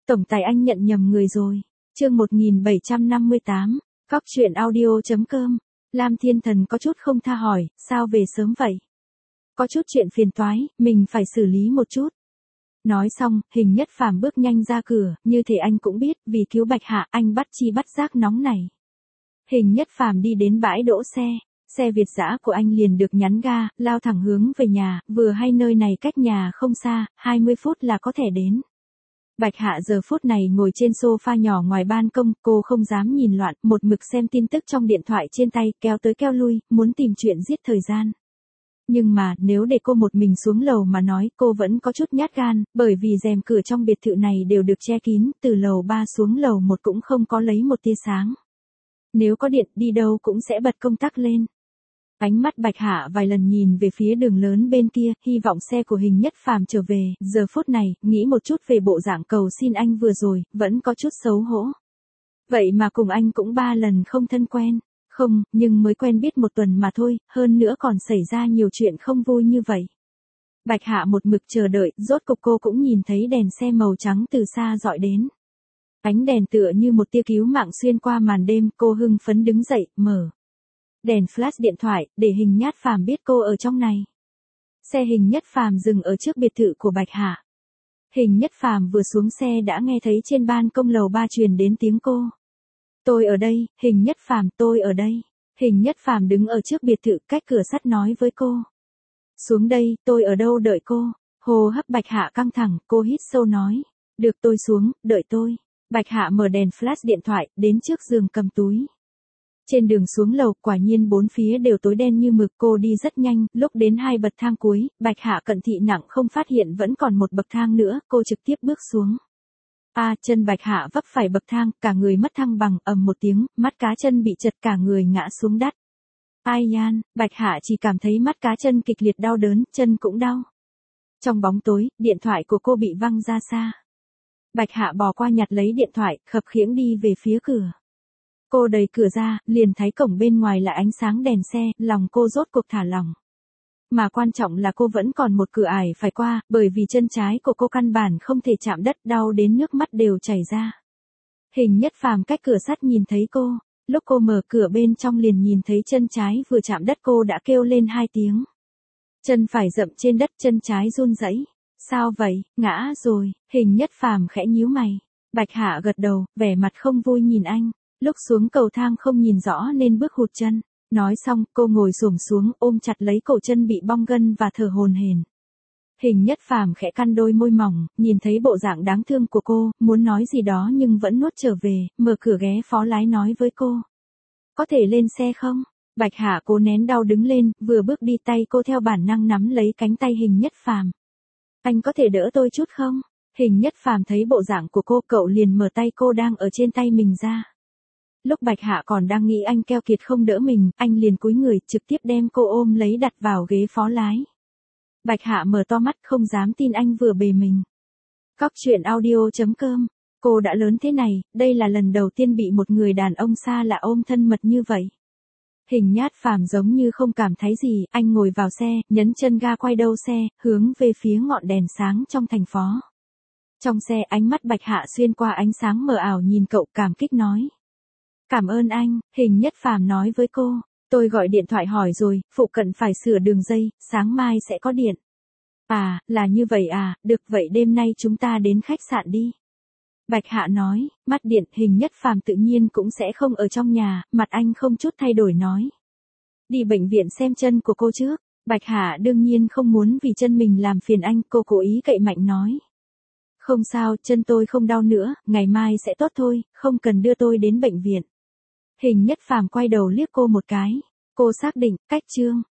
Tổng tài anh nhận nhầm người rồi. Chương 1758, Cóc truyện audio.com. Lam Thiên Thần có chút không tha hỏi, sao về sớm vậy? Có chút chuyện phiền toái, mình phải xử lý một chút. Nói xong, Hình Nhất Phàm bước nhanh ra cửa, như thể anh cũng biết, vì cứu Bạch Hạ, anh bắt chi bắt giác nóng này. Hình Nhất Phàm đi đến bãi đỗ xe, xe Việt dã của anh liền được nhắn ga, lao thẳng hướng về nhà, vừa hay nơi này cách nhà không xa, 20 phút là có thể đến. Bạch Hạ giờ phút này ngồi trên sofa nhỏ ngoài ban công, cô không dám nhìn loạn, một mực xem tin tức trong điện thoại trên tay, kéo tới kéo lui, muốn tìm chuyện giết thời gian. Nhưng mà, nếu để cô một mình xuống lầu mà nói, cô vẫn có chút nhát gan, bởi vì rèm cửa trong biệt thự này đều được che kín, từ lầu 3 xuống lầu 1 cũng không có lấy một tia sáng. Nếu có điện, đi đâu cũng sẽ bật công tắc lên. Ánh mắt Bạch Hạ vài lần nhìn về phía đường lớn bên kia, hy vọng xe của Hình Nhất Phàm trở về, giờ phút này, nghĩ một chút về bộ dạng cầu xin anh vừa rồi, vẫn có chút xấu hổ. Vậy mà cùng anh cũng 3 lần không thân quen. Không, nhưng mới quen biết 1 tuần mà thôi, hơn nữa còn xảy ra nhiều chuyện không vui như vậy. Bạch Hạ một mực chờ đợi, rốt cục cô cũng nhìn thấy đèn xe màu trắng từ xa dọi đến. Ánh đèn tựa như một tia cứu mạng xuyên qua màn đêm, cô hưng phấn đứng dậy, mở đèn flash điện thoại, để Hình Nhất Phàm biết cô ở trong này. Xe Hình Nhất Phàm dừng ở trước biệt thự của Bạch Hạ. Hình Nhất Phàm vừa xuống xe đã nghe thấy trên ban công lầu 3 truyền đến tiếng cô. Tôi ở đây, Hình Nhất Phàm, tôi ở đây. Hình Nhất Phàm đứng ở trước biệt thự cách cửa sắt nói với cô. Xuống đây, tôi ở đâu đợi cô. Hô hấp Bạch Hạ căng thẳng, cô hít sâu nói. Được tôi xuống, đợi tôi. Bạch Hạ mở đèn flash điện thoại, đến trước giường cầm túi. Trên đường xuống lầu, quả nhiên 4 phía đều tối đen như mực, cô đi rất nhanh, lúc đến 2 bậc thang cuối, Bạch Hạ cận thị nặng không phát hiện vẫn còn 1 bậc thang nữa, cô trực tiếp bước xuống. Chân Bạch Hạ vấp phải bậc thang, cả người mất thăng bằng, ầm một tiếng, mắt cá chân bị trật, cả người ngã xuống đất. Ai yan, Bạch Hạ chỉ cảm thấy mắt cá chân kịch liệt đau đớn, chân cũng đau. Trong bóng tối, điện thoại của cô bị văng ra xa. Bạch Hạ bò qua nhặt lấy điện thoại, khập khiễng đi về phía cửa. Cô đẩy cửa ra, liền thấy cổng bên ngoài là ánh sáng đèn xe, lòng cô rốt cuộc thả lỏng. Mà quan trọng là cô vẫn còn một cửa ải phải qua, bởi vì chân trái của cô căn bản không thể chạm đất, đau đến nước mắt đều chảy ra. Hình Nhất Phàm cách cửa sắt nhìn thấy cô, lúc cô mở cửa bên trong liền nhìn thấy chân trái vừa chạm đất, cô đã kêu lên 2 tiếng. Chân phải dậm trên đất, chân trái run rẩy. Sao vậy, ngã rồi? Hình Nhất Phàm khẽ nhíu mày. Bạch Hạ gật đầu, vẻ mặt không vui nhìn anh. Lúc xuống cầu thang không nhìn rõ nên bước hụt chân. Nói xong, cô ngồi xổm xuống, ôm chặt lấy cổ chân bị bong gân và thở hổn hển. Hình Nhất Phàm khẽ cắn đôi môi mỏng, nhìn thấy bộ dạng đáng thương của cô, muốn nói gì đó nhưng vẫn nuốt trở về, mở cửa ghé phó lái nói với cô. Có thể lên xe không? Bạch Hạ cố nén đau đứng lên, vừa bước đi tay cô theo bản năng nắm lấy cánh tay Hình Nhất Phàm. Anh có thể đỡ tôi chút không? Hình Nhất Phàm thấy bộ dạng của cô, cậu liền mở tay cô đang ở trên tay mình ra. Lúc Bạch Hạ còn đang nghĩ anh keo kiệt không đỡ mình, anh liền cúi người, trực tiếp đem cô ôm lấy đặt vào ghế phó lái. Bạch Hạ mở to mắt không dám tin anh vừa bề mình. Cóc truyện audio.com. Cô đã lớn thế này, đây là lần đầu tiên bị một người đàn ông xa lạ ôm thân mật như vậy. Hình Nhất Phàm giống như không cảm thấy gì, anh ngồi vào xe, nhấn chân ga quay đầu xe, hướng về phía ngọn đèn sáng trong thành phố. Trong xe ánh mắt Bạch Hạ xuyên qua ánh sáng mờ ảo nhìn cậu, cảm kích nói. Cảm ơn anh, Hình Nhất Phàm nói với cô. Tôi gọi điện thoại hỏi rồi, phụ cận phải sửa đường dây, sáng mai sẽ có điện. Là như vậy à, được vậy đêm nay chúng ta đến khách sạn đi. Bạch Hạ nói, mắt điện, Hình Nhất Phàm tự nhiên cũng sẽ không ở trong nhà, mặt anh không chút thay đổi nói. Đi bệnh viện xem chân của cô trước. Bạch Hạ đương nhiên không muốn vì chân mình làm phiền anh, cô cố ý cậy mạnh nói. Không sao, chân tôi không đau nữa, ngày mai sẽ tốt thôi, không cần đưa tôi đến bệnh viện. Hình Nhất Phàm quay đầu liếc cô một cái. Cô xác định, cách chương